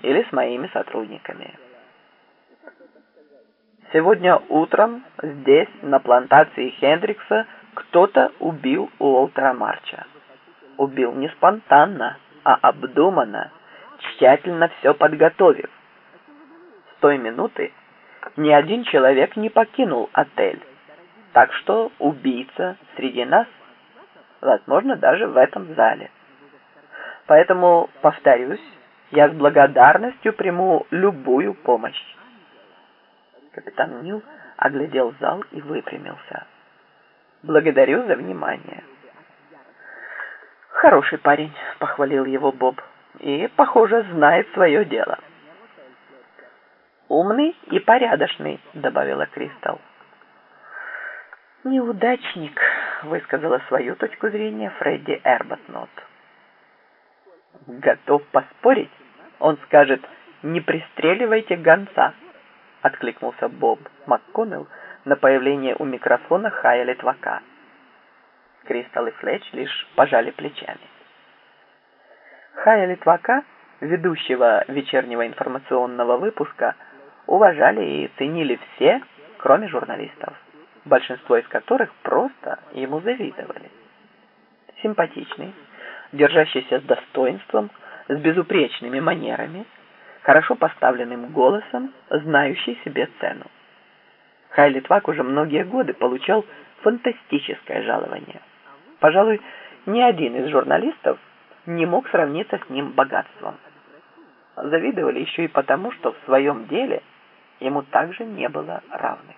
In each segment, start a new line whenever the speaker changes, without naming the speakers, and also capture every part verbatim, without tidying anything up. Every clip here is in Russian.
или с моими сотрудниками. Сегодня утром здесь, на плантации Хендрикса, кто-то убил Уолтера Марча. Убил не спонтанно, а обдуманно, тщательно все подготовив. С той минуты ни один человек не покинул отель, так что убийца среди нас, возможно, даже в этом зале. Поэтому, повторюсь, я с благодарностью приму любую помощь. Капитан Нил оглядел зал и выпрямился. Благодарю за внимание. Хороший парень, похвалил его Боб, и, похоже, знает свое дело. Умный и порядочный, добавила Кристал. Неудачник, высказала свою точку зрения Фредди Эрбатнот. Готов поспорить, он скажет: не пристреливайте гонца, откликнулся Боб МакКоннелл на появление у микрофона Хая Литвака. Кристал и Флетч лишь пожали плечами. Хая Литвака, ведущего вечернего информационного выпуска, уважали и ценили все, кроме журналистов, большинство из которых просто ему завидовали. Симпатичный, держащийся с достоинством, с безупречными манерами, хорошо поставленным голосом, знающий себе цену. Хай Литвак уже многие годы получал фантастическое жалование. Пожалуй, ни один из журналистов не мог сравниться с ним богатством. Завидовали еще и потому, что в своем деле ему также не было равных.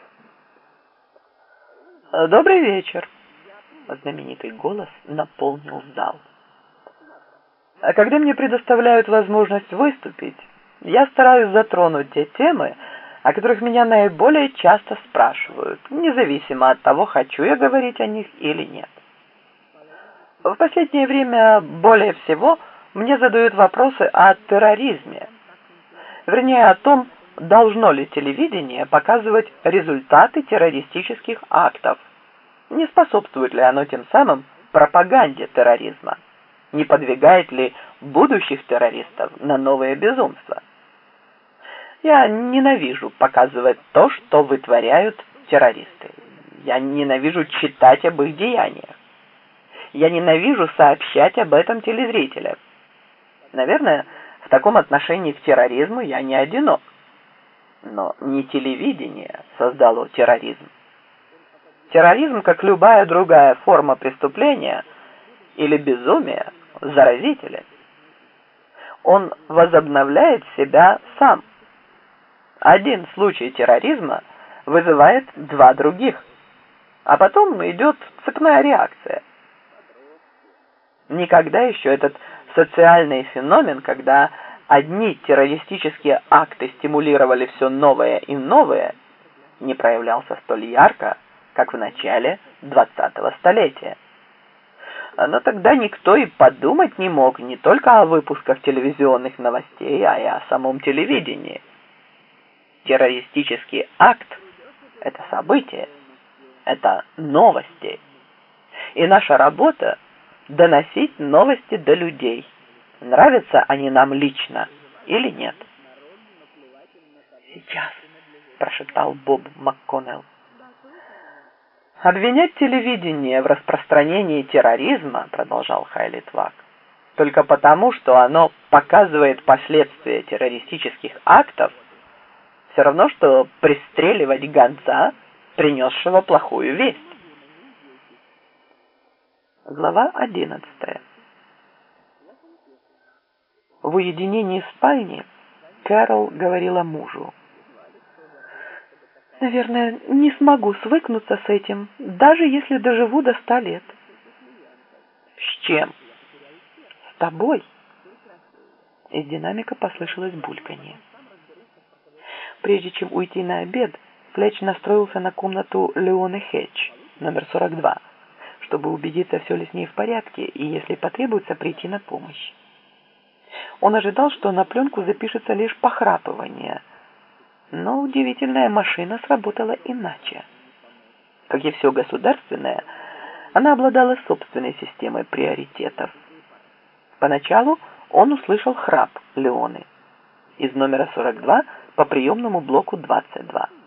«Добрый вечер!» Знаменитый голос наполнил зал. А когда мне предоставляют возможность выступить, я стараюсь затронуть те темы, о которых меня наиболее часто спрашивают, независимо от того, хочу я говорить о них или нет. В последнее время более всего мне задают вопросы о терроризме. Вернее, о том, должно ли телевидение показывать результаты террористических актов, не способствует ли оно тем самым пропаганде терроризма, не подвигает ли будущих террористов на новые безумства. Я ненавижу показывать то, что вытворяют террористы. Я ненавижу читать об их деяниях. Я ненавижу сообщать об этом телезрителям. Наверное, в таком отношении к терроризму я не одинок. Но не телевидение создало терроризм. Терроризм, как любая другая форма преступления или безумия, заразителен. Он возобновляет себя сам. Один случай терроризма вызывает два других, а потом идет цепная реакция. Никогда еще этот социальный феномен, когда одни террористические акты стимулировали все новое и новое, не проявлялся столь ярко, как в начале двадцатого столетия. Но тогда никто и подумать не мог не только о выпусках телевизионных новостей, а и о самом телевидении. Террористический акт – это событие, это новости. И наша работа – доносить новости до людей, нравятся они нам лично или нет. «Сейчас», – прошептал Боб МакКоннелл. «Обвинять телевидение в распространении терроризма, — продолжал Хай Литвак, — только потому, что оно показывает последствия террористических актов, все равно, что пристреливать гонца, принесшего плохую весть». Глава одиннадцатая. В уединении спальни Кэрол говорила мужу: «Наверное, не смогу свыкнуться с этим, даже если доживу до ста лет». «С чем?» «С тобой». Из динамика послышалось бульканье. Прежде чем уйти на обед, Флетч настроился на комнату Леоны Хэтч, номер сорок два, чтобы убедиться, все ли с ней в порядке, и, если потребуется, прийти на помощь. Он ожидал, что на пленку запишется лишь похрапывание, но удивительная машина сработала иначе. Как и все государственное, она обладала собственной системой приоритетов. Поначалу он услышал храп Леоны из номера сорок два по приемному блоку двадцать два.